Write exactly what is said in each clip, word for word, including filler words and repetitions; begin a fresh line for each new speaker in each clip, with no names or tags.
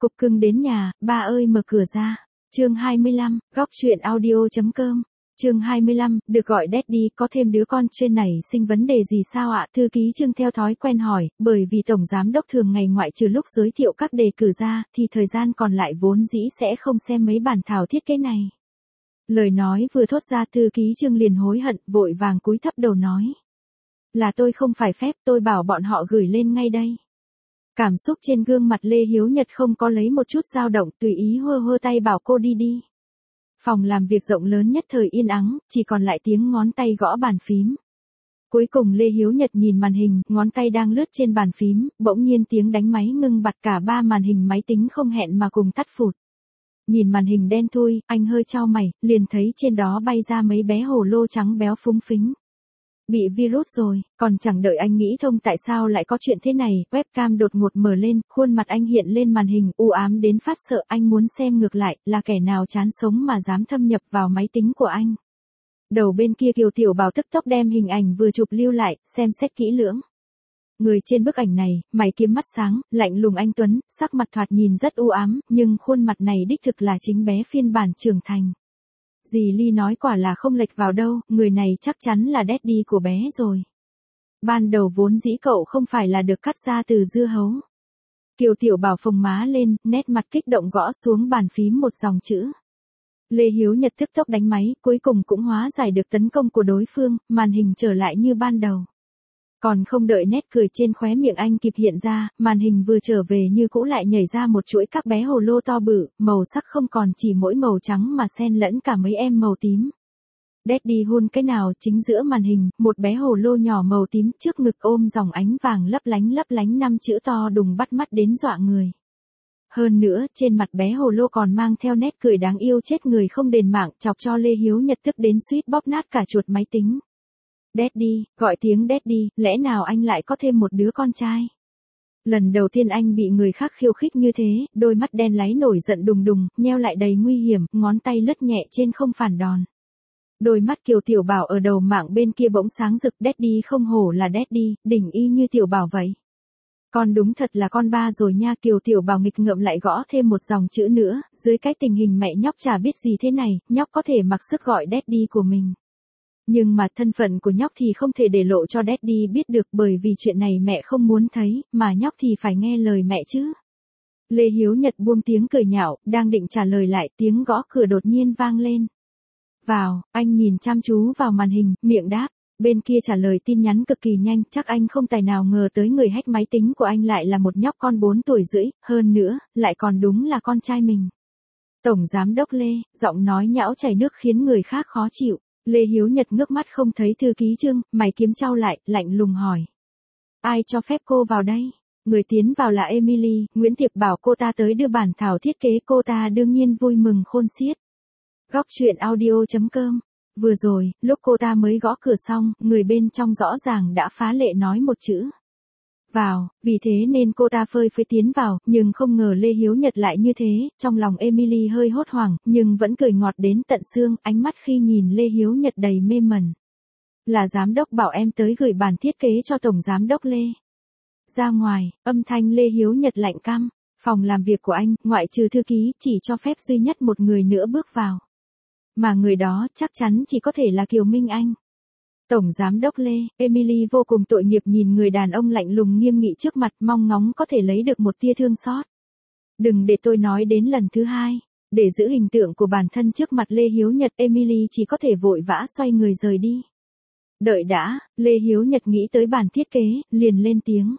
Cục cưng đến nhà, ba ơi mở cửa ra. Chương hai mươi lăm, góc chuyện audio.com. Chương hai mươi lăm, được gọi Daddy, có thêm đứa con trên này sinh vấn đề gì sao ạ? Thư ký Trương theo thói quen hỏi, bởi vì tổng giám đốc thường ngày ngoại trừ lúc giới thiệu các đề cử ra, thì thời gian còn lại vốn dĩ sẽ không xem mấy bản thảo thiết kế này. Lời nói vừa thốt ra thư ký Trương liền hối hận, vội vàng cúi thấp đầu nói. Là tôi không phải phép, tôi bảo bọn họ gửi lên ngay đây. Cảm xúc trên gương mặt Lê Hiếu Nhật không có lấy một chút dao động, tùy ý hơ hơ tay bảo cô đi đi. Phòng làm việc rộng lớn nhất thời yên ắng, chỉ còn lại tiếng ngón tay gõ bàn phím. Cuối cùng Lê Hiếu Nhật nhìn màn hình, ngón tay đang lướt trên bàn phím, bỗng nhiên tiếng đánh máy ngưng bặt, cả ba màn hình máy tính không hẹn mà cùng tắt phụt. Nhìn màn hình đen thui, anh hơi chau mày, liền thấy trên đó bay ra mấy bé hồ lô trắng béo phúng phính. Bị virus rồi, còn chẳng đợi anh nghĩ thông tại sao lại có chuyện thế này, webcam đột ngột mở lên, khuôn mặt anh hiện lên màn hình, u ám đến phát sợ, anh muốn xem ngược lại, là kẻ nào chán sống mà dám thâm nhập vào máy tính của anh. Đầu bên kia Kiều Tiểu Bảo tức tốc đem hình ảnh vừa chụp lưu lại, xem xét kỹ lưỡng. Người trên bức ảnh này, mày kiếm mắt sáng, lạnh lùng anh tuấn, sắc mặt thoạt nhìn rất u ám, nhưng khuôn mặt này đích thực là chính bé phiên bản trưởng thành. Dì Ly nói quả là không lệch vào đâu, người này chắc chắn là Daddy của bé rồi. Ban đầu vốn dĩ cậu không phải là được cắt ra từ dưa hấu. Kiều Tiểu Bảo phồng má lên, nét mặt kích động gõ xuống bàn phím một dòng chữ. Lê Hiếu Nhật tức tốc đánh máy, cuối cùng cũng hóa giải được tấn công của đối phương, màn hình trở lại như ban đầu. Còn không đợi nét cười trên khóe miệng anh kịp hiện ra, màn hình vừa trở về như cũ lại nhảy ra một chuỗi các bé hồ lô to bự, màu sắc không còn chỉ mỗi màu trắng mà xen lẫn cả mấy em màu tím. Daddy hôn cái nào, chính giữa màn hình, một bé hồ lô nhỏ màu tím trước ngực ôm dòng ánh vàng lấp lánh lấp lánh năm chữ to đùng bắt mắt đến dọa người. Hơn nữa, trên mặt bé hồ lô còn mang theo nét cười đáng yêu chết người không đền mạng, chọc cho Lê Hiếu Nhật tức đến suýt bóp nát cả chuột máy tính. Daddy, gọi tiếng Daddy, lẽ nào anh lại có thêm một đứa con trai? Lần đầu tiên anh bị người khác khiêu khích như thế, đôi mắt đen láy nổi giận đùng đùng, nheo lại đầy nguy hiểm, ngón tay lướt nhẹ trên không phản đòn. Đôi mắt Kiều Tiểu Bảo ở đầu mạng bên kia bỗng sáng rực, Daddy không hổ là Daddy, đỉnh y như Tiểu Bảo vậy. Con đúng thật là con ba rồi nha. Kiều Tiểu Bảo nghịch ngợm lại gõ thêm một dòng chữ nữa, dưới cái tình hình mẹ nhóc chả biết gì thế này, nhóc có thể mặc sức gọi Daddy của mình. Nhưng mà thân phận của nhóc thì không thể để lộ cho Daddy biết được, bởi vì chuyện này mẹ không muốn thấy, mà nhóc thì phải nghe lời mẹ chứ. Lê Hiếu Nhật buông tiếng cười nhạo, đang định trả lời lại, tiếng gõ cửa đột nhiên vang lên. Vào, anh nhìn chăm chú vào màn hình, miệng đáp. Bên kia trả lời tin nhắn cực kỳ nhanh, chắc anh không tài nào ngờ tới người hack máy tính của anh lại là một nhóc con bốn tuổi rưỡi, hơn nữa, lại còn đúng là con trai mình. Tổng giám đốc Lê, giọng nói nhão chảy nước khiến người khác khó chịu. Lê Hiếu Nhật ngước mắt không thấy thư ký Trương, mày kiếm trao lại, lạnh lùng hỏi. Ai cho phép cô vào đây? Người tiến vào là Emily, Nguyễn Tiệp bảo cô ta tới đưa bản thảo thiết kế, cô ta đương nhiên vui mừng khôn xiết. Góc chuyện audio.com. Vừa rồi, lúc cô ta mới gõ cửa xong, người bên trong rõ ràng đã phá lệ nói một chữ. Vào, vì thế nên cô ta phơi phới tiến vào, nhưng không ngờ Lê Hiếu Nhật lại như thế, trong lòng Emily hơi hốt hoảng, nhưng vẫn cười ngọt đến tận xương, ánh mắt khi nhìn Lê Hiếu Nhật đầy mê mẩn. Là giám đốc bảo em tới gửi bản thiết kế cho tổng giám đốc Lê. Ra ngoài, âm thanh Lê Hiếu Nhật lạnh căm, phòng làm việc của anh, ngoại trừ thư ký, chỉ cho phép duy nhất một người nữa bước vào. Mà người đó chắc chắn chỉ có thể là Kiều Minh Anh. Tổng giám đốc Lê, Emily vô cùng tội nghiệp nhìn người đàn ông lạnh lùng nghiêm nghị trước mặt, mong ngóng có thể lấy được một tia thương xót. Đừng để tôi nói đến lần thứ hai. Để giữ hình tượng của bản thân trước mặt Lê Hiếu Nhật, Emily chỉ có thể vội vã xoay người rời đi. Đợi đã, Lê Hiếu Nhật nghĩ tới bản thiết kế, liền lên tiếng.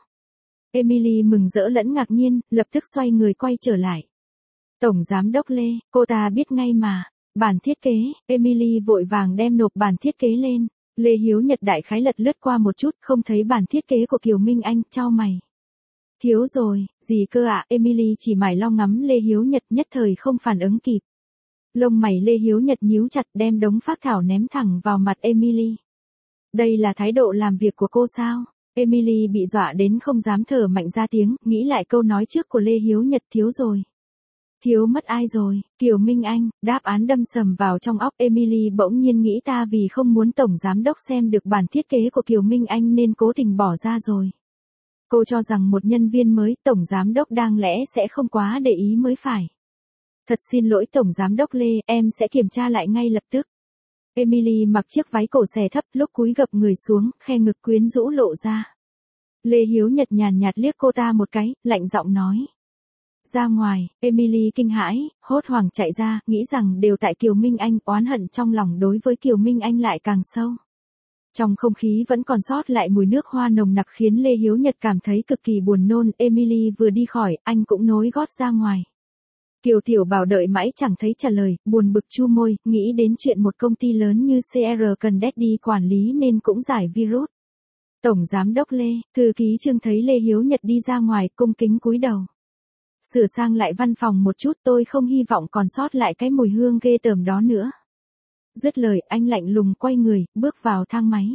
Emily mừng rỡ lẫn ngạc nhiên, lập tức xoay người quay trở lại. Tổng giám đốc Lê, cô ta biết ngay mà. Bản thiết kế, Emily vội vàng đem nộp bản thiết kế lên. Lê Hiếu Nhật đại khái lật lướt qua một chút, không thấy bản thiết kế của Kiều Minh Anh, chau mày. Thiếu rồi, gì cơ ạ? À? Emily chỉ mải lo ngắm Lê Hiếu Nhật, nhất thời không phản ứng kịp. Lông mày Lê Hiếu Nhật nhíu chặt, đem đống phác thảo ném thẳng vào mặt Emily. Đây là thái độ làm việc của cô sao? Emily bị dọa đến không dám thở mạnh ra tiếng, nghĩ lại câu nói trước của Lê Hiếu Nhật, thiếu rồi. Thiếu mất ai rồi? Kiều Minh Anh. Đáp án đâm sầm vào trong óc Emily, bỗng nhiên nghĩ ta vì không muốn tổng giám đốc xem được bản thiết kế của Kiều Minh Anh nên cố tình bỏ ra rồi. Cô cho rằng một nhân viên mới, tổng giám đốc đáng lẽ sẽ không quá để ý mới phải. Thật xin lỗi tổng giám đốc Lê, em sẽ kiểm tra lại ngay lập tức. Emily mặc chiếc váy cổ xẻ thấp, lúc cúi gập người xuống, khe ngực quyến rũ lộ ra. Lê Hiếu Nhật nhàn nhạt liếc cô ta một cái, lạnh giọng nói. Ra ngoài, Emily kinh hãi, hốt hoảng chạy ra, nghĩ rằng đều tại Kiều Minh Anh, oán hận trong lòng đối với Kiều Minh Anh lại càng sâu. Trong không khí vẫn còn sót lại mùi nước hoa nồng nặc khiến Lê Hiếu Nhật cảm thấy cực kỳ buồn nôn. Emily vừa đi khỏi, anh cũng nối gót ra ngoài. Kiều Tiểu Bảo đợi mãi chẳng thấy trả lời, buồn bực chu môi, nghĩ đến chuyện một công ty lớn như xê rờ cần Daddy quản lý nên cũng giải virus. Tổng giám đốc Lê, thư ký Trương thấy Lê Hiếu Nhật đi ra ngoài, cung kính cúi đầu. Sửa sang lại văn phòng một chút, tôi không hy vọng còn sót lại cái mùi hương ghê tởm đó nữa. Dứt lời, anh lạnh lùng quay người, bước vào thang máy.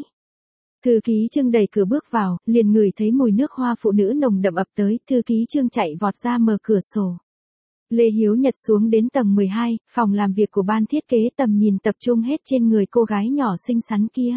Thư ký Trương đẩy cửa bước vào, liền ngửi thấy mùi nước hoa phụ nữ nồng đậm ập tới, thư ký Trương chạy vọt ra mở cửa sổ. Lê Hiếu Nhật xuống đến tầng mười hai, phòng làm việc của ban thiết kế, tầm nhìn tập trung hết trên người cô gái nhỏ xinh xắn kia.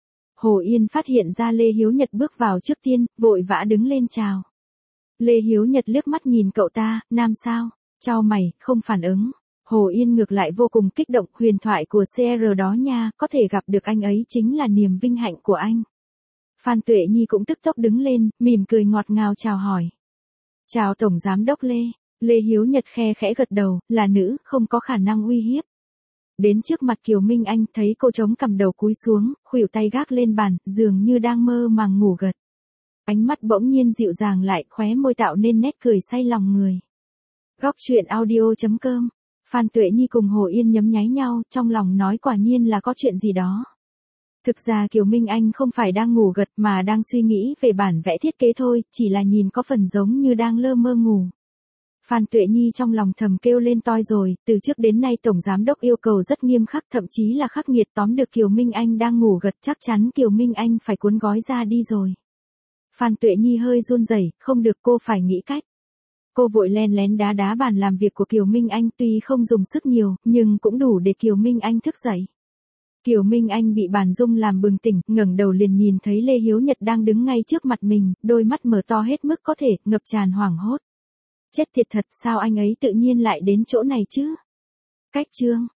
Hồ Yên phát hiện ra Lê Hiếu Nhật bước vào trước tiên, vội vã đứng lên chào. Lê Hiếu Nhật liếc mắt nhìn cậu ta, nam sao, chau mày, không phản ứng. Hồ Yên ngược lại vô cùng kích động, huyền thoại của xê rờ đó nha, có thể gặp được anh ấy chính là niềm vinh hạnh của anh. Phan Tuệ Nhi cũng tức tốc đứng lên, mỉm cười ngọt ngào chào hỏi. Chào Tổng Giám đốc Lê. Lê Hiếu Nhật khe khẽ gật đầu, là nữ, không có khả năng uy hiếp. Đến trước mặt Kiều Minh Anh, thấy cô chống cằm đầu cúi xuống, khuỷu tay gác lên bàn, dường như đang mơ màng ngủ gật. Ánh mắt bỗng nhiên dịu dàng lại, khóe môi tạo nên nét cười say lòng người. Góc truyện audio chấm com. Phan Tuệ Nhi cùng Hồ Yên nhấm nháy nhau, trong lòng nói quả nhiên là có chuyện gì đó. Thực ra Kiều Minh Anh không phải đang ngủ gật mà đang suy nghĩ về bản vẽ thiết kế thôi, chỉ là nhìn có phần giống như đang lơ mơ ngủ. Phan Tuệ Nhi trong lòng thầm kêu lên toi rồi, từ trước đến nay Tổng Giám đốc yêu cầu rất nghiêm khắc, thậm chí là khắc nghiệt, tóm được Kiều Minh Anh đang ngủ gật chắc chắn Kiều Minh Anh phải cuốn gói ra đi rồi. Phan Tuệ Nhi hơi run rẩy, không được, cô phải nghĩ cách. Cô vội len lén đá đá bàn làm việc của Kiều Minh Anh, tuy không dùng sức nhiều, nhưng cũng đủ để Kiều Minh Anh thức dậy. Kiều Minh Anh bị bàn rung làm bừng tỉnh, ngẩng đầu liền nhìn thấy Lê Hiếu Nhật đang đứng ngay trước mặt mình, đôi mắt mở to hết mức có thể, ngập tràn hoảng hốt. Chết tiệt thật, sao anh ấy tự nhiên lại đến chỗ này chứ? Cách chương